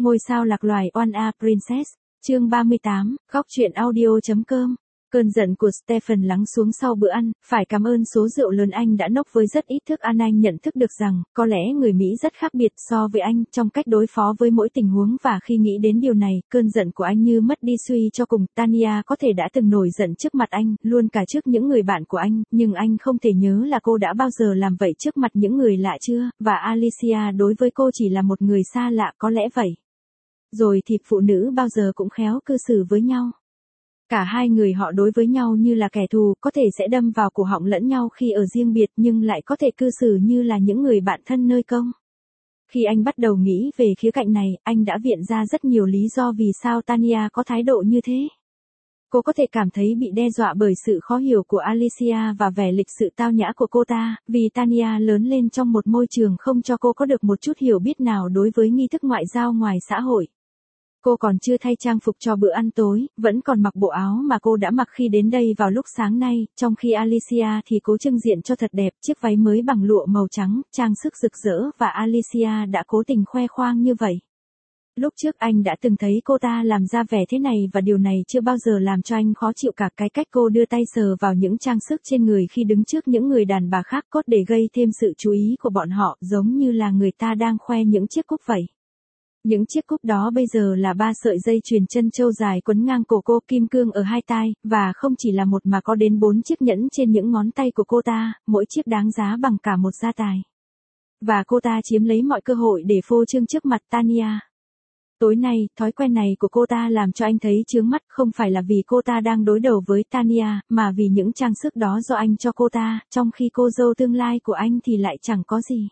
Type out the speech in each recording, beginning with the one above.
Ngôi sao lạc loài One A Princess, chương 38, góc truyện audio.com. Cơn giận của Stephen lắng xuống sau bữa ăn, phải cảm ơn số rượu lớn anh đã nốc với rất ít thức ăn. Anh nhận thức được rằng, có lẽ người Mỹ rất khác biệt so với anh trong cách đối phó với mỗi tình huống, và khi nghĩ đến điều này, cơn giận của anh như mất đi suy cho cùng. Tanya có thể đã từng nổi giận trước mặt anh, luôn cả trước những người bạn của anh, nhưng anh không thể nhớ là cô đã bao giờ làm vậy trước mặt những người lạ chưa, và Alicia đối với cô chỉ là một người xa lạ, có lẽ vậy. Rồi thì phụ nữ bao giờ cũng khéo cư xử với nhau. Cả hai người họ đối với nhau như là kẻ thù, có thể sẽ đâm vào cổ họng lẫn nhau khi ở riêng biệt, nhưng lại có thể cư xử như là những người bạn thân nơi công. Khi anh bắt đầu nghĩ về khía cạnh này, anh đã viện ra rất nhiều lý do vì sao Tanya có thái độ như thế. Cô có thể cảm thấy bị đe dọa bởi sự khó hiểu của Alicia và vẻ lịch sự tao nhã của cô ta, vì Tanya lớn lên trong một môi trường không cho cô có được một chút hiểu biết nào đối với nghi thức ngoại giao ngoài xã hội. Cô còn chưa thay trang phục cho bữa ăn tối, vẫn còn mặc bộ áo mà cô đã mặc khi đến đây vào lúc sáng nay, trong khi Alicia thì cố trưng diện cho thật đẹp, chiếc váy mới bằng lụa màu trắng, trang sức rực rỡ, và Alicia đã cố tình khoe khoang như vậy. Lúc trước anh đã từng thấy cô ta làm ra vẻ thế này, và điều này chưa bao giờ làm cho anh khó chịu cả. Cái cách cô đưa tay sờ vào những trang sức trên người khi đứng trước những người đàn bà khác cốt để gây thêm sự chú ý của bọn họ, giống như là người ta đang khoe những chiếc cúc vậy. Những chiếc cúc đó bây giờ là 3 sợi dây chuyền chân châu dài quấn ngang cổ cô, kim cương ở hai tai, và không chỉ là một mà có đến 4 chiếc nhẫn trên những ngón tay của cô ta, mỗi chiếc đáng giá bằng cả một gia tài. Và cô ta chiếm lấy mọi cơ hội để phô trương trước mặt Tanya. Tối nay, thói quen này của cô ta làm cho anh thấy chướng mắt, không phải là vì cô ta đang đối đầu với Tanya, mà vì những trang sức đó do anh cho cô ta, trong khi cô dâu tương lai của anh thì lại chẳng có gì.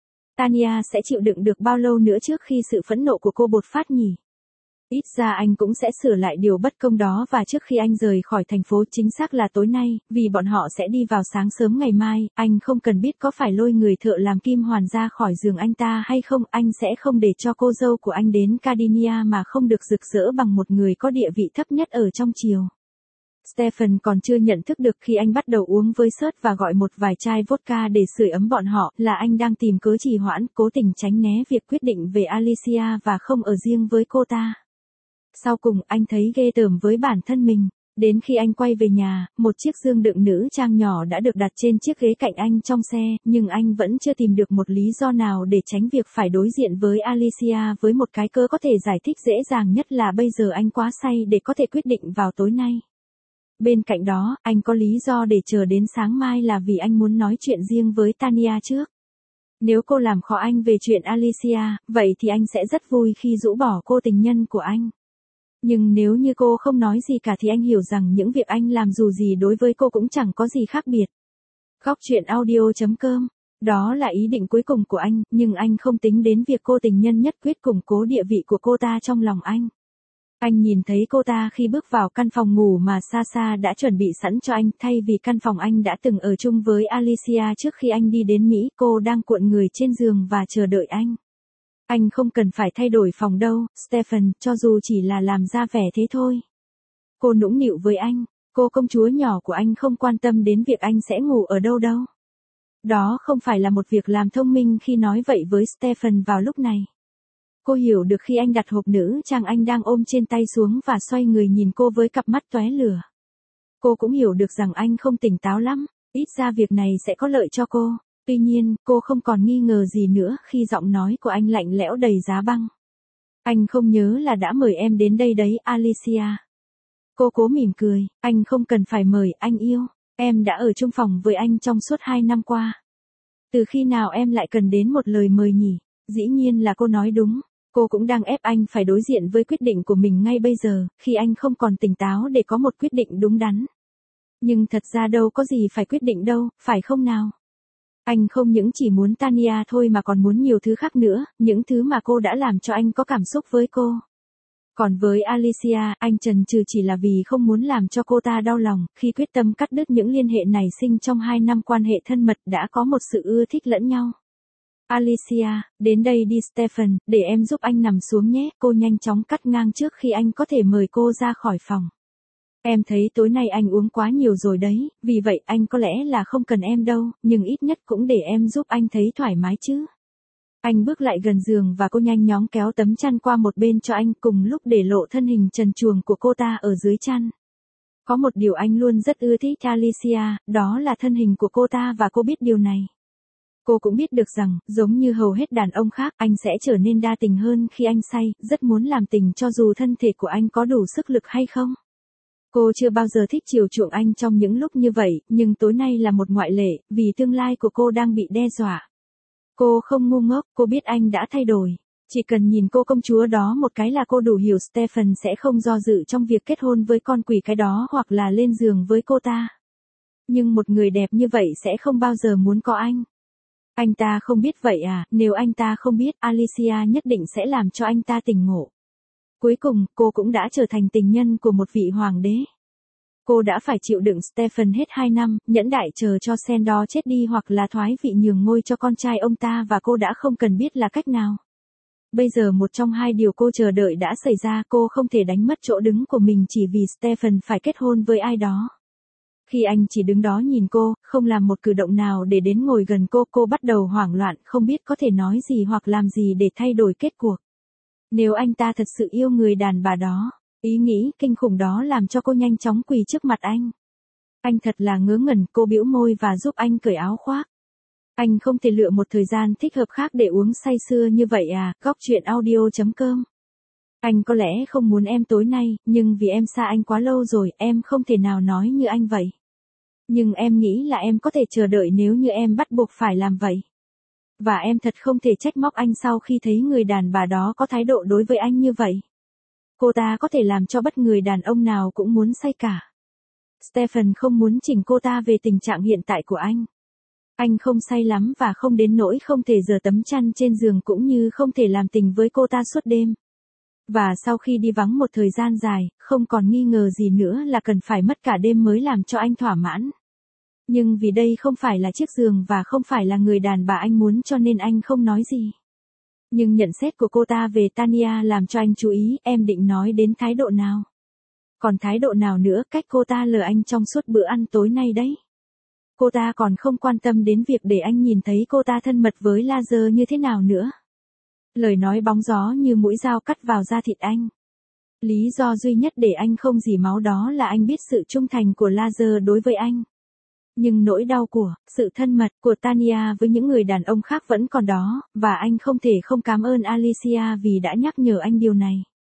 Tanya sẽ chịu đựng được bao lâu nữa trước khi sự phẫn nộ của cô bộc phát nhỉ? Ít ra anh cũng sẽ sửa lại điều bất công đó, và trước khi anh rời khỏi thành phố, chính xác là tối nay, vì bọn họ sẽ đi vào sáng sớm ngày mai, anh không cần biết có phải lôi người thợ làm kim hoàn ra khỏi giường anh ta hay không, anh sẽ không để cho cô dâu của anh đến Cardinia mà không được rực rỡ bằng một người có địa vị thấp nhất ở trong triều. Stephen còn chưa nhận thức được khi anh bắt đầu uống với sớt và gọi một vài chai vodka để sưởi ấm bọn họ, là anh đang tìm cớ trì hoãn, cố tình tránh né việc quyết định về Alicia và không ở riêng với cô ta. Sau cùng, anh thấy ghê tởm với bản thân mình. Đến khi anh quay về nhà, một chiếc dương đựng nữ trang nhỏ đã được đặt trên chiếc ghế cạnh anh trong xe, nhưng anh vẫn chưa tìm được một lý do nào để tránh việc phải đối diện với Alicia, với một cái cớ có thể giải thích dễ dàng nhất là bây giờ anh quá say để có thể quyết định vào tối nay. Bên cạnh đó, anh có lý do để chờ đến sáng mai là vì anh muốn nói chuyện riêng với Tanya trước. Nếu cô làm khó anh về chuyện Alicia, vậy thì anh sẽ rất vui khi rũ bỏ cô tình nhân của anh. Nhưng nếu như cô không nói gì cả thì anh hiểu rằng những việc anh làm dù gì đối với cô cũng chẳng có gì khác biệt. Góc truyện audio.com. Đó là ý định cuối cùng của anh, nhưng anh không tính đến việc cô tình nhân nhất quyết củng cố địa vị của cô ta trong lòng anh. Anh nhìn thấy cô ta khi bước vào căn phòng ngủ mà Sasha đã chuẩn bị sẵn cho anh, thay vì căn phòng anh đã từng ở chung với Alicia trước khi anh đi đến Mỹ. Cô đang cuộn người trên giường và chờ đợi anh. Anh không cần phải thay đổi phòng đâu, Stephen, cho dù chỉ là làm ra vẻ thế thôi. Cô nũng nịu với anh, cô công chúa nhỏ của anh không quan tâm đến việc anh sẽ ngủ ở đâu đâu. Đó không phải là một việc làm thông minh khi nói vậy với Stephen vào lúc này. Cô hiểu được khi anh đặt hộp nữ trang anh đang ôm trên tay xuống và xoay người nhìn cô với cặp mắt tóe lửa. Cô cũng hiểu được rằng anh không tỉnh táo lắm, ít ra việc này sẽ có lợi cho cô. Tuy nhiên, cô không còn nghi ngờ gì nữa khi giọng nói của anh lạnh lẽo đầy giá băng. Anh không nhớ là đã mời em đến đây đấy, Alicia. Cô cố mỉm cười, anh không cần phải mời, anh yêu. Em đã ở chung phòng với anh trong suốt 2 năm qua. Từ khi nào em lại cần đến một lời mời nhỉ? Dĩ nhiên là cô nói đúng. Cô cũng đang ép anh phải đối diện với quyết định của mình ngay bây giờ, khi anh không còn tỉnh táo để có một quyết định đúng đắn. Nhưng thật ra đâu có gì phải quyết định đâu, phải không nào? Anh không những chỉ muốn Tanya thôi mà còn muốn nhiều thứ khác nữa, những thứ mà cô đã làm cho anh có cảm xúc với cô. Còn với Alicia, anh chần chừ chỉ là vì không muốn làm cho cô ta đau lòng, khi quyết tâm cắt đứt những liên hệ nảy sinh trong 2 năm quan hệ thân mật đã có một sự ưa thích lẫn nhau. Alicia, đến đây đi Stephen, để em giúp anh nằm xuống nhé, cô nhanh chóng cắt ngang trước khi anh có thể mời cô ra khỏi phòng. Em thấy tối nay anh uống quá nhiều rồi đấy, vì vậy anh có lẽ là không cần em đâu, nhưng ít nhất cũng để em giúp anh thấy thoải mái chứ. Anh bước lại gần giường và cô nhanh chóng kéo tấm chăn qua một bên cho anh, cùng lúc để lộ thân hình trần truồng của cô ta ở dưới chăn. Có một điều anh luôn rất ưa thích Alicia, đó là thân hình của cô ta và cô biết điều này. Cô cũng biết được rằng, giống như hầu hết đàn ông khác, anh sẽ trở nên đa tình hơn khi anh say, rất muốn làm tình cho dù thân thể của anh có đủ sức lực hay không. Cô chưa bao giờ thích chiều chuộng anh trong những lúc như vậy, nhưng tối nay là một ngoại lệ, vì tương lai của cô đang bị đe dọa. Cô không ngu ngốc, cô biết anh đã thay đổi. Chỉ cần nhìn cô công chúa đó một cái là cô đủ hiểu Stephen sẽ không do dự trong việc kết hôn với con quỷ cái đó hoặc là lên giường với cô ta. Nhưng một người đẹp như vậy sẽ không bao giờ muốn có anh. Anh ta không biết vậy à, nếu anh ta không biết, Alicia nhất định sẽ làm cho anh ta tỉnh ngộ. Cuối cùng, cô cũng đã trở thành tình nhân của một vị hoàng đế. Cô đã phải chịu đựng Stephen hết 2 năm, nhẫn nại chờ cho Sandor chết đi hoặc là thoái vị nhường ngôi cho con trai ông ta và cô đã không cần biết là cách nào. Bây giờ một trong hai điều cô chờ đợi đã xảy ra, cô không thể đánh mất chỗ đứng của mình chỉ vì Stephen phải kết hôn với ai đó. Khi anh chỉ đứng đó nhìn cô, không làm một cử động nào để đến ngồi gần cô bắt đầu hoảng loạn, không biết có thể nói gì hoặc làm gì để thay đổi kết cuộc. Nếu anh ta thật sự yêu người đàn bà đó, ý nghĩ kinh khủng đó làm cho cô nhanh chóng quỳ trước mặt anh. Anh thật là ngớ ngẩn, cô bĩu môi và giúp anh cởi áo khoác. Anh không thể lựa một thời gian thích hợp khác để uống say sưa như vậy à, góc chuyện audio.com. Anh có lẽ không muốn em tối nay, nhưng vì em xa anh quá lâu rồi, em không thể nào nói như anh vậy. Nhưng em nghĩ là em có thể chờ đợi nếu như em bắt buộc phải làm vậy. Và em thật không thể trách móc anh sau khi thấy người đàn bà đó có thái độ đối với anh như vậy. Cô ta có thể làm cho bất người đàn ông nào cũng muốn say cả. Stephen không muốn chỉnh cô ta về tình trạng hiện tại của anh. Anh không say lắm và không đến nỗi không thể giở tấm chăn trên giường cũng như không thể làm tình với cô ta suốt đêm. Và sau khi đi vắng một thời gian dài, không còn nghi ngờ gì nữa là cần phải mất cả đêm mới làm cho anh thỏa mãn. Nhưng vì đây không phải là chiếc giường và không phải là người đàn bà anh muốn cho nên anh không nói gì. Nhưng nhận xét của cô ta về Tanya làm cho anh chú ý, em định nói đến thái độ nào? Còn thái độ nào nữa, cách cô ta lừa anh trong suốt bữa ăn tối nay đấy. Cô ta còn không quan tâm đến việc để anh nhìn thấy cô ta thân mật với Laser như thế nào nữa. Lời nói bóng gió như mũi dao cắt vào da thịt anh. Lý do duy nhất để anh không rỉ máu đó là anh biết sự trung thành của Laser đối với anh. Nhưng nỗi đau của, sự thân mật của Tanya với những người đàn ông khác vẫn còn đó, và anh không thể không cảm ơn Alicia vì đã nhắc nhở anh điều này.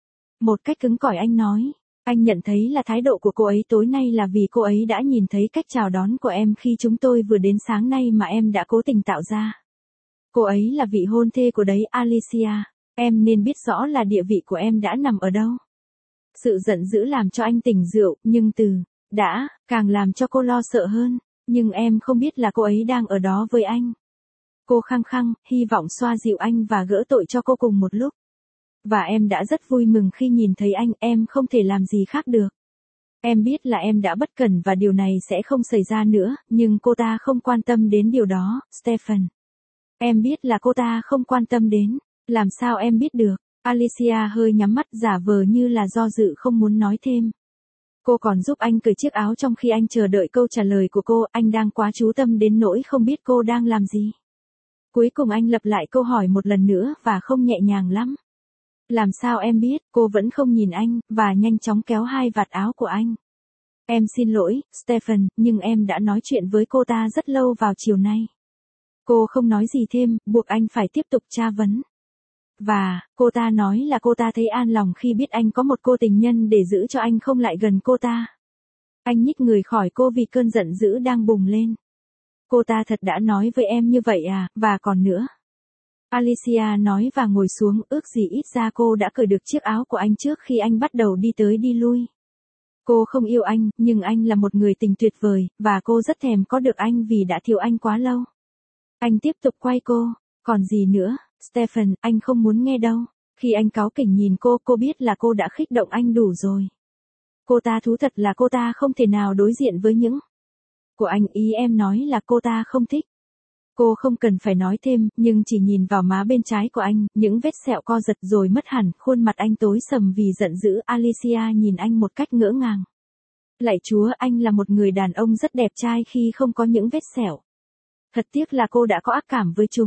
Một cách cứng cỏi anh nói, anh nhận thấy là thái độ của cô ấy tối nay là vì cô ấy đã nhìn thấy cách chào đón của em khi chúng tôi vừa đến sáng nay mà em đã cố tình tạo ra. Cô ấy là vị hôn thê của đấy Alicia, em nên biết rõ là địa vị của em đã nằm ở đâu. Sự giận dữ làm cho anh tỉnh rượu, nhưng từ đã càng làm cho cô lo sợ hơn, nhưng em không biết là cô ấy đang ở đó với anh. Cô khăng khăng, hy vọng xoa dịu anh và gỡ tội cho cô cùng một lúc. Và em đã rất vui mừng khi nhìn thấy anh, em không thể làm gì khác được. Em biết là em đã bất cẩn và điều này sẽ không xảy ra nữa, nhưng cô ta không quan tâm đến điều đó, Stephen. Em biết là cô ta không quan tâm đến, làm sao em biết được? Alicia hơi nhắm mắt giả vờ như là do dự không muốn nói thêm. Cô còn giúp anh cởi chiếc áo trong khi anh chờ đợi câu trả lời của cô, anh đang quá chú tâm đến nỗi không biết cô đang làm gì. Cuối cùng anh lặp lại câu hỏi một lần nữa và không nhẹ nhàng lắm. Làm sao em biết, cô vẫn không nhìn anh, và nhanh chóng kéo hai vạt áo của anh. Em xin lỗi, Stephen, nhưng em đã nói chuyện với cô ta rất lâu vào chiều nay. Cô không nói gì thêm, buộc anh phải tiếp tục tra vấn. Và, cô ta nói là cô ta thấy an lòng khi biết anh có một cô tình nhân để giữ cho anh không lại gần cô ta. Anh nhích người khỏi cô vì cơn giận dữ đang bùng lên. Cô ta thật đã nói với em như vậy à, và còn nữa. Alicia nói và ngồi xuống, ước gì ít ra cô đã cởi được chiếc áo của anh trước khi anh bắt đầu đi tới đi lui. Cô không yêu anh, nhưng anh là một người tình tuyệt vời, và cô rất thèm có được anh vì đã thiếu anh quá lâu. Anh tiếp tục quay cô, còn gì nữa, Stephen, anh không muốn nghe đâu. Khi anh cáu kỉnh nhìn cô biết là cô đã khích động anh đủ rồi. Cô ta thú thật là cô ta không thể nào đối diện với những của anh, ý em nói là cô ta không thích. Cô không cần phải nói thêm, nhưng chỉ nhìn vào má bên trái của anh, những vết sẹo co giật rồi mất hẳn, khuôn mặt anh tối sầm vì giận dữ. Alicia nhìn anh một cách ngỡ ngàng. Lạy Chúa, anh là một người đàn ông rất đẹp trai khi không có những vết sẹo. Thật tiếc là cô đã có ác cảm với chúng.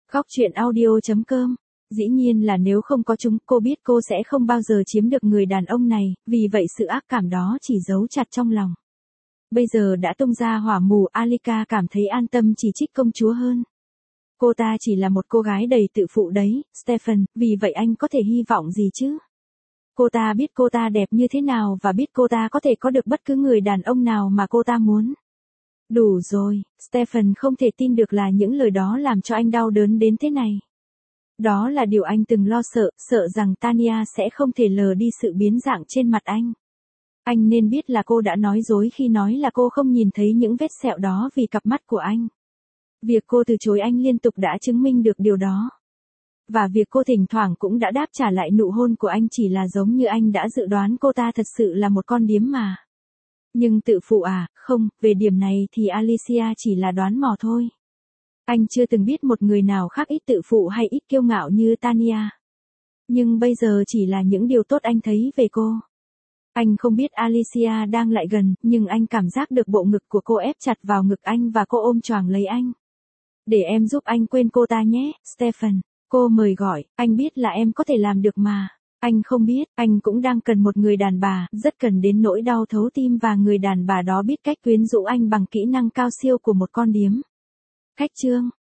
Góc truyện audio.com. Dĩ nhiên là nếu không có chúng, cô biết cô sẽ không bao giờ chiếm được người đàn ông này, vì vậy sự ác cảm đó chỉ giấu chặt trong lòng. Bây giờ đã tung ra hỏa mù, Alika cảm thấy an tâm chỉ trích công chúa hơn. Cô ta chỉ là một cô gái đầy tự phụ đấy, Stephen, vì vậy anh có thể hy vọng gì chứ? Cô ta biết cô ta đẹp như thế nào và biết cô ta có thể có được bất cứ người đàn ông nào mà cô ta muốn. Đủ rồi, Stephen không thể tin được là những lời đó làm cho anh đau đớn đến thế này. Đó là điều anh từng lo sợ, sợ rằng Tanya sẽ không thể lờ đi sự biến dạng trên mặt anh. Anh nên biết là cô đã nói dối khi nói là cô không nhìn thấy những vết sẹo đó vì cặp mắt của anh. Việc cô từ chối anh liên tục đã chứng minh được điều đó. Và việc cô thỉnh thoảng cũng đã đáp trả lại nụ hôn của anh chỉ là giống như anh đã dự đoán cô ta thật sự là một con điếm mà. Nhưng tự phụ à, không, về điểm này thì Alicia chỉ là đoán mò thôi. Anh chưa từng biết một người nào khác ít tự phụ hay ít kiêu ngạo như Tanya. Nhưng bây giờ chỉ là những điều tốt anh thấy về cô. Anh không biết Alicia đang lại gần, nhưng anh cảm giác được bộ ngực của cô ép chặt vào ngực anh và cô ôm choàng lấy anh. Để em giúp anh quên cô ta nhé, Stephen. Cô mời gọi, anh biết là em có thể làm được mà. Anh không biết, anh cũng đang cần một người đàn bà, rất cần đến nỗi đau thấu tim và người đàn bà đó biết cách quyến rũ anh bằng kỹ năng cao siêu của một con điếm. Khách chương.